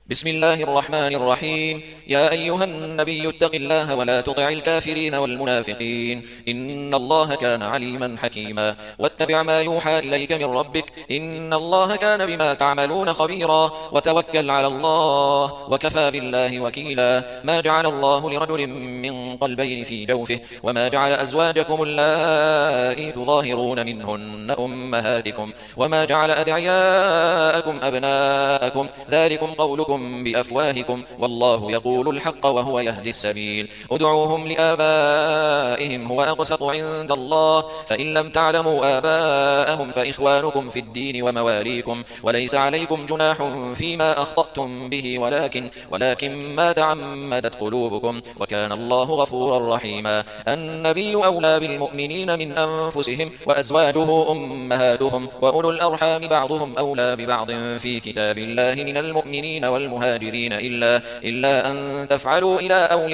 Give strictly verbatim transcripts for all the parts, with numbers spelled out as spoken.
بسم الله الرحمن الرحيم. يا أيها النبي اتق الله ولا تطع الكافرين والمنافقين، إن الله كان عليما حكيما. واتبع ما يوحى إليك من ربك، إن الله كان بما تعملون خبيرا. وتوكل على الله وكفى بالله وكيلا. ما جعل الله لرجل من قلبين في جوفه، وما جعل أزواجكم اللائي تظاهرون منهن أمهاتكم، وما جعل أدعياءكم أبناءكم، ذلكم قولكم بأفواهكم، والله يقول الحق وهو يهدي السبيل. ادعوهم لآبائهم هو أقسط عند الله، فإن لم تعلموا آباءهم فإخوانكم في الدين ومواليكم، وليس عليكم جناح فيما أخطأتم به، ولكن ولكن ما تعمدت قلوبكم، وكان الله غفورا رحيما. النبي أولى بالمؤمنين من أنفسهم، وأزواجه أمهاتهم، وأولو الأرحام بعضهم أولى ببعض في كتاب الله من المؤمنين والمهاجرين إلا, إلا أن تفعلوا إلى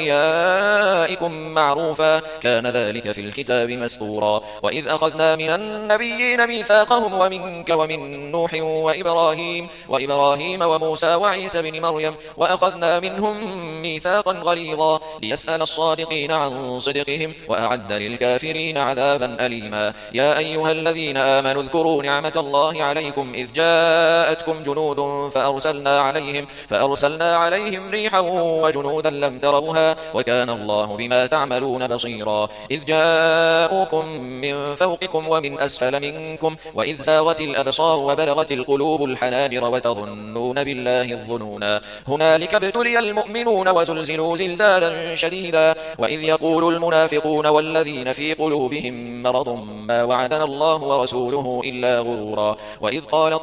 أوليائكم معروفا، كان ذلك في الكتاب مسطورا. وإذ أخذنا من النبيين ميثاقهم ومنك ومن نوح وإبراهيم, وإبراهيم وموسى وعيسى بن مريم، وأخذنا منهم ميثاقا غليظا ليسأل الصادقين عن صدقهم، وأعد للكافرين عذابا أليما. يا أيها الذين آمنوا اذكروا نعمة الله عليكم إذ جاءتكم جنود فأرسلنا عليهم, فأرسلنا عليهم ريحا وجنودا لم تروها، وكان الله بما تعملون بصيرا. إذ جاءوكم من فوقكم ومن أسفل منكم، وإذ زاغت الأبصار وبلغت القلوب الحناجر وتظنون بالله الظنونا. هنالك ابتلي المؤمنون وزلزلوا زلزالا شديدا. وإذ يقول المنافقون والذين في قلوبهم مرض ما وعدنا الله ورسوله إلا غرورا. وإذ قالت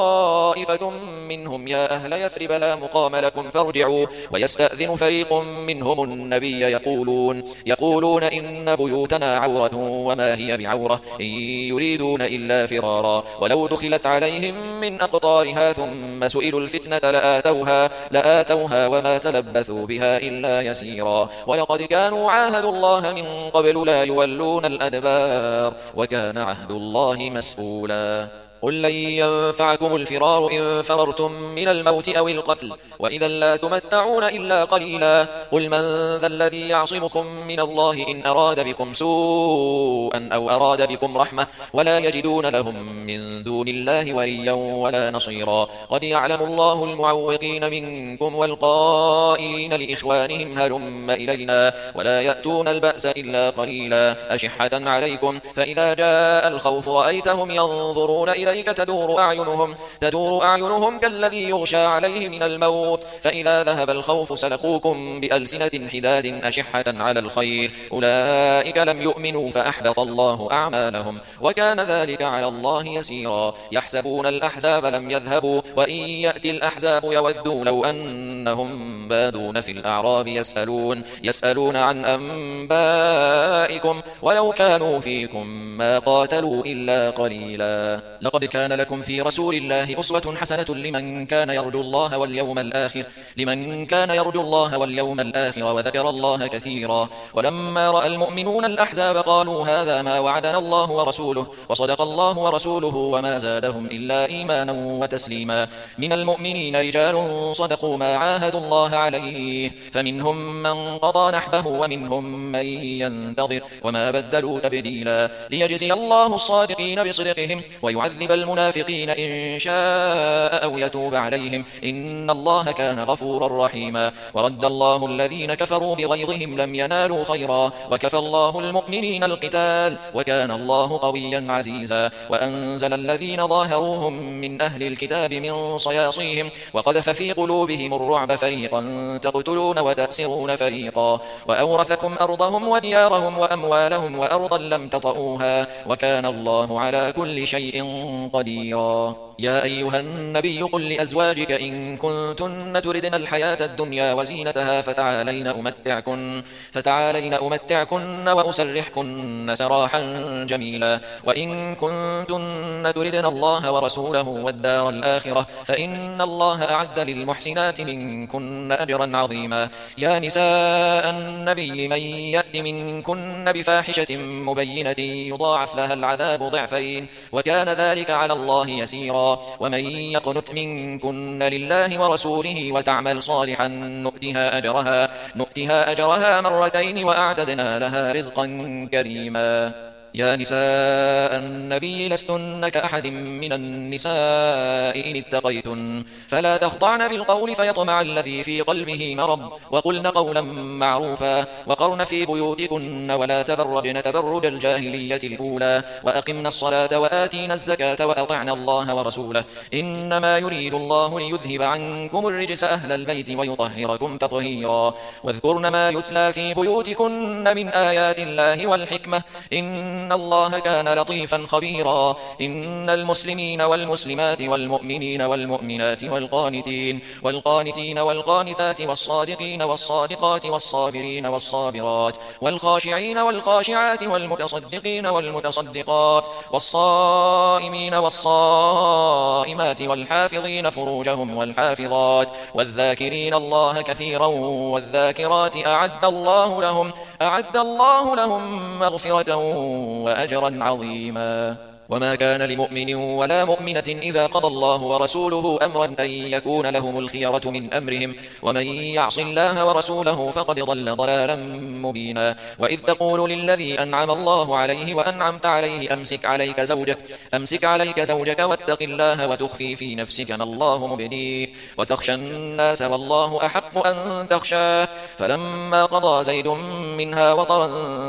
طائفة منهم يا أهل يثرب لا مقام لكم فارجعوا، ويستأذن فريق منهم النبي يقولون, يقولون إن بيوتنا عورة وما هي بعورة إن يريدون إلا فرارا. ولو دخلت عليهم من أقطارها ثم سئلوا الفتنة لآتوها, لآتوها وما تلبثوا بها إلا يسيرا. ولقد كانوا عاهدوا الله من قبل لا يولون الأدبار، وكان عهد الله مسؤولا. قل لن ينفعكم الفرار إن فررتم من الموت أو القتل، وإذا لا تمتعون إلا قليلا. قل من ذا الذي يعصمكم من الله إن أراد بكم سوءا أو أراد بكم رحمة، ولا يجدون لهم من دون الله وليا ولا نصيرا. قد يعلم الله المعوقين منكم والقائلين لإخوانهم هلم إلينا، ولا يأتون البأس إلا قليلا. أشحة عليكم، فإذا جاء الخوف رأيتهم ينظرون إلى إليك تدور أعينهم, تدور أعينهم كالذي يغشى عليه من الموت، فإذا ذهب الخوف سلقوكم بألسنة حداد أشحة على الخير، أولئك لم يؤمنوا فأحبط الله أعمالهم، وكان ذلك على الله يسيرا. يحسبون الأحزاب لم يذهبوا، وإن يأتي الأحزاب يودوا لو أنهم بادون في الأعراب يسألون, يسألون عن أنبائكم ولو كانوا فيكم ما قاتلوا إلا قليلا. لقد كان لكم في رسول الله أسوة حسنة لمن كان يرجو الله واليوم الآخر لمن كان يرجو الله واليوم الآخر وذكر الله كثيرا. ولما رأى المؤمنون الأحزاب قالوا هذا ما وعدنا الله ورسوله وصدق الله ورسوله وما زادهم إلا إيمانا وتسليما. من المؤمنين رجال صدقوا ما عاهدوا الله عليه، فمنهم من قضى نحبه ومنهم من ينتظر وما بدلوا تبديلا. ليجزي الله الصادقين بصدقهم ويعذب المنافقين إن شاء أو يتوب عليهم، إن الله كان غفورا رحيما. ورد الله الذين كفروا بغيظهم لم ينالوا خيرا، وكفى الله المؤمنين القتال، وكان الله قويا عزيزا. وأنزل الذين ظاهروهم من أهل الكتاب من صياصيهم وقذف في قلوبهم الرعب، فريقا تقتلون وتأسرون فريقا، وأورثكم أرضهم وديارهم وأموالهم وأرضا لم تطئوها، وكان الله على كل شيء قديرا. يا أيها النبي قل لأزواجك إن كنتن تردن الحياة الدنيا وزينتها فتعالين أمتعكن, فتعالين أمتعكن وأسرحكن سراحا جميلا. وإن كنتن تردن الله ورسوله والدار الآخرة فإن الله أعد للمحسنات منكن أجرا عظيما. يا نساء النبي من يأت يأت منكن بفاحشة مبينة يضاعف لها العذاب ضعفين وكان ذلك على الله يسيرا. ومن يقنت منكن لله ورسوله وتعمل صالحا نؤتها أجرها, نؤتها أجرها مرتين وأعتدنا لها رزقا كريما. يا نساء النبي لستن كأحد من النساء إن اتقيتن فلا تخضعن بالقول فيطمع الذي في قلبه مرض وقلن قولا معروفا وقرن في بيوتكن ولا تبرجن تبرج الجاهلية الأولى وأقمن الصلاة وآتينا الزكاة وأطعن الله ورسوله إنما يريد الله ليذهب عنكم الرجس أهل البيت ويطهركم تطهيرا. واذكرن ما يتلى في بيوتكن من آيات الله والحكمة إن إن الله كان لطيفا خبيرا. إن المسلمين والمسلمات والمؤمنين والمؤمنات والقانتين والقانتين والقانتات والصادقين والصادقات والصابرين والصابرات والخاشعين والخاشعات والمتصدقين والمتصدقات والصائمين والصائمات والحافظين فروجهم والحافظات والذاكرين الله كثيرا والذاكرات أعد الله لهم أعد الله لهم مغفرة وأجرا عظيما. وما كان لمؤمن ولا مؤمنة إذا قضى الله ورسوله أمرا أن يكون لهم الخيرة من أمرهم ومن يعص الله ورسوله فقد ضل ضلالا مبينا. وإذ تقول للذي أنعم الله عليه وأنعمت عليه أمسك عليك زوجك أمسك عليك زوجك واتق الله وتخفي في نفسك ما الله مبديه وتخشى الناس والله أحق أن تخشاه فلما قضى زيد منها وطرا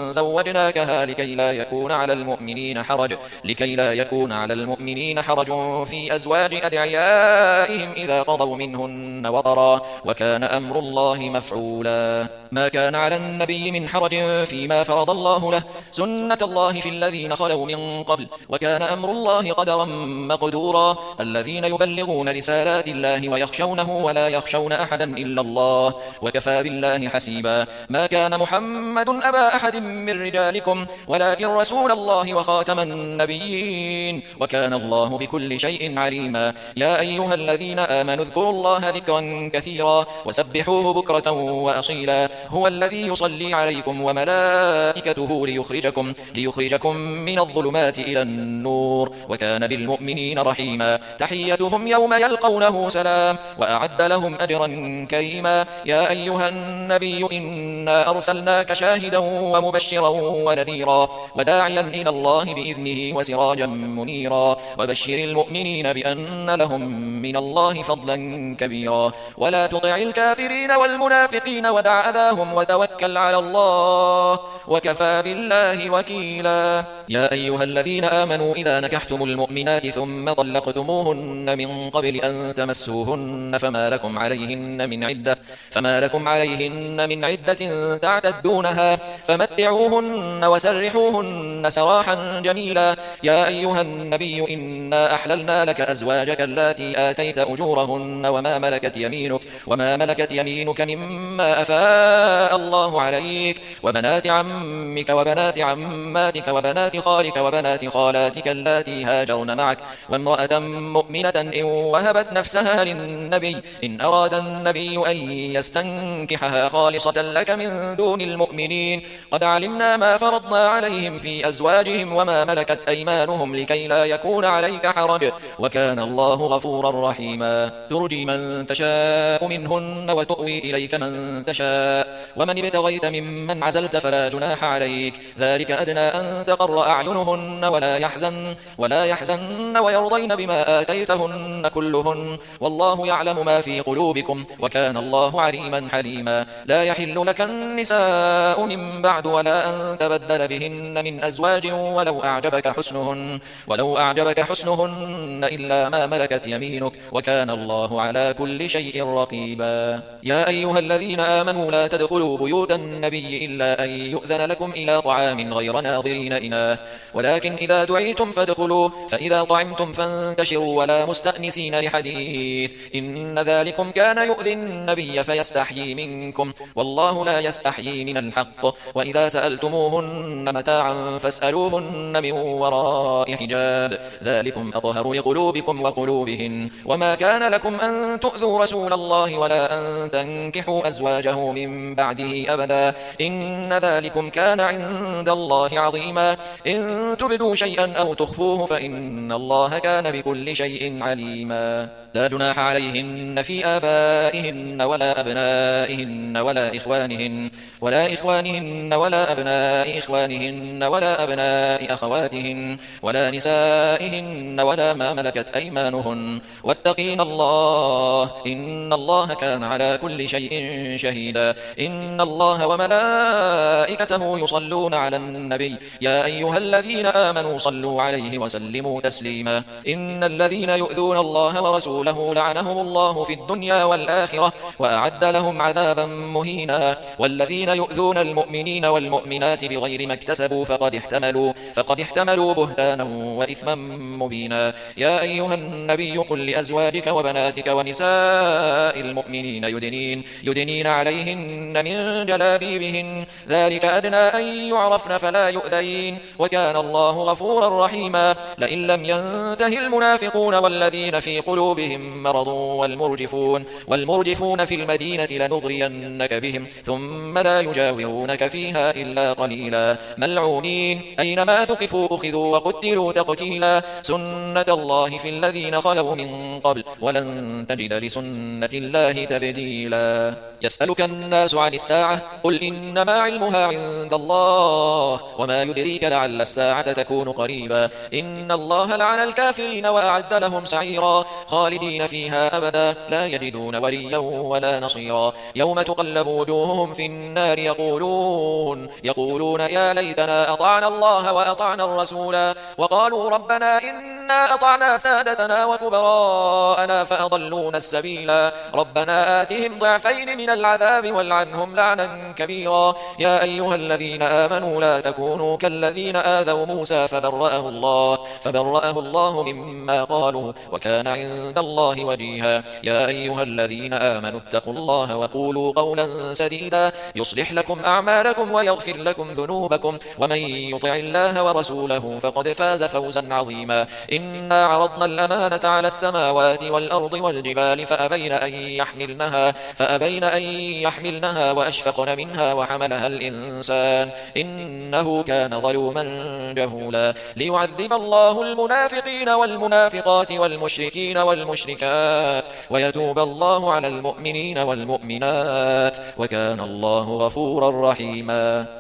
زوجناكها لكي لا يكون على المؤمنين حرج لكي لا يكون على المؤمنين حرج في أزواج أدعيائهم إذا قضوا منهن وطرا وكان أمر الله مفعولا. ما كان على النبي من حرج فيما فرض الله له سنة الله في الذين خلوا من قبل وكان أمر الله قدرا مقدورا. الذين يبلغون رسالات الله ويخشونه ولا يخشون أحدا إلا الله وكفى بالله حسيبا. ما كان محمد أبا أحد من رجالكم ولكن رسول الله وخاتم النبيين وكان الله بكل شيء عليما. يا أيها الذين آمنوا اذكروا الله ذكرا كثيرا وسبحوه بكرة وأصيلا. هو الذي يصلي عليكم وملائكته ليخرجكم, ليخرجكم من الظلمات إلى النور وكان بالمؤمنين رحيما. تحيتهم يوم يلقونه سلام وأعد لهم أجرا كريما. يا أيها النبي إنا أرسلناك شاهدا ومبشرا ونذيرا وداعيا إلى الله بإذنه وسراجا منيرا وبشر المؤمنين بأن لهم من الله فضلا كبيرا. ولا تطع الكافرين والمنافقين ودع أذاهم وتوكل على الله وكفى بالله وكيلا. يا أيها الذين آمنوا إذا نكحتم المؤمنات ثم طلقتموهن من قبل أن تمسوهن فما لكم عليهن من عدة فما لكم عليهن من عدة تعتدونها فمتعوهن وسرحوهن سراحا جميلا. يا أيها النبي إنا أحللنا لك أزواجك اللاتي آتيت أجورهن وما ملكت يمينك وما ملكت يمينك مما أفاء الله عليك وبنات عمك وبنات عماتك وبنات خالك وبنات خالاتك اللاتي هاجرن معك وامرأة مؤمنة إن وهبت نفسها للنبي إن أراد النبي أن يستنكحها خالصة لك من دون المؤمنين. قد علمنا ما فرضنا عليهم في أزواجهم وما ملكت أيمانهم لكي لا يكون عليك حرج وكان الله غفورا رحيما. ترجي من تشاء منهن وتؤوي إليك من تشاء ومن ابتغيت ممن عزلت فلا جناح عليك ذلك أدنى أن تقر أعينهن ولا يحزن ولا يحزن ويرضين بما آتيتهن كلهن والله يعلم ما في قلوبكم وكان الله عليما حليما. لا يحل لك النساء من بعد ولا أن تبدل بهن من أزواج ولو أعجبك حسنهن ولو أعجبك حسنهن إلا ما ملكت يمينك وكان الله على كل شيء رقيبا. يا أيها الذين آمنوا لا تدخلوا بيوت النبي إلا أن يؤذن لكم إلى طعام غير ناظرين إناه ولكن إذا دعيتم فادخلوا فإذا طعمتم فانتشروا ولا مستأنسين لحديث إن ذلكم كان يؤذي النبي فيستحيي منكم والله لا يستحيي من الحق. وإذا سألتموهن متاعا فاسألوهن من وراء حجاب ذلكم أطهر لقلوبكم وقلوبهن. وما كان لكم أن تؤذوا رسول الله ولا أن تنكحوا أزواجه من بعد بعده أبدا إن ذلكم كان عند الله عظيما إن تبدوا شيئا أو تخفوه فإن الله كان بكل شيء عليما لا جناح عليهن في آبائهن ولا أبنائهن ولا إخوانهن ولا إخوانهن ولا أبناء إخوانهن ولا أبناء أخواتهن ولا نسائهن ولا ما ملكت أيمانهن واتقين الله إن الله كان على كل شيء شهيدا إن الله وملائكته يصلون على النبي يا أيها الذين آمنوا صلوا عليه وسلموا تسليما إن الذين يؤذون الله ورسوله لعنهم الله في الدنيا والآخرة وأعد لهم عذابا مهينا والذين يؤذون المؤمنين والمؤمنات بغير ما اكتسبوا فقد احتملوا فقد احتملوا بهتانا وإثما مبينا يا أيها النبي قل لأزواجك وبناتك ونساء المؤمنين يدنين يدنين عليهن من جلابيبهن ذلك أدنى أن يعرفن فلا يؤذين وكان الله غفورا رحيما لئن لم ينته المنافقون والذين في قلوبهم مرض والمرجفون والمرجفون في المدينة لنغرينك بهم ثم لا يجاورونك فيها إلا قليلا ملعونين أينما ثقفوا أخذوا وقتلوا تقتيلا سنة الله في الذين خلوا من قبل ولن تجد لسنة الله تبديلا يسألك الناس عن الساعة قل إنما علمها عند الله وما يدريك لعل الساعة تكون قريبا إن الله لعن الكافرين وأعد لهم سعيرا خالدين فيها أبدا لا يجدون وليا ولا نصيرا يوم تقلب وجوههم في النار يقولون يقولون يا ليتنا أطعنا الله وأطعنا الرسولا وقالوا ربنا إنا أطعنا سادتنا وكبراءنا فأضلونا السبيلا ربنا آتهم ضعفين من العذاب والعنهم لعنا كبيرا يا أيها الذين آمنوا لا تكونوا كالذين آذوا موسى فبرأه الله فبرأه الله مما قالوا وكان عند الله وجيها يا أيها الذين آمنوا اتقوا الله وقولوا قولا سديدا يصلح لكم أعمالكم ويغفر لكم ذنوبكم ومن يطع الله ورسوله فقد فاز فوزا عظيما إنا عرضنا الأمانة على السماوات والأرض والجبال فأبين أن يحملنها فأبين أن يحملنها وأشفقن منها وحملها الإنسان إنه كان ظلوما جهولا ليعذب الله المنافقين والمنافقات والمشركين والمشركات ويتوب الله على المؤمنين والمؤمنات وكان الله غفورا رحيما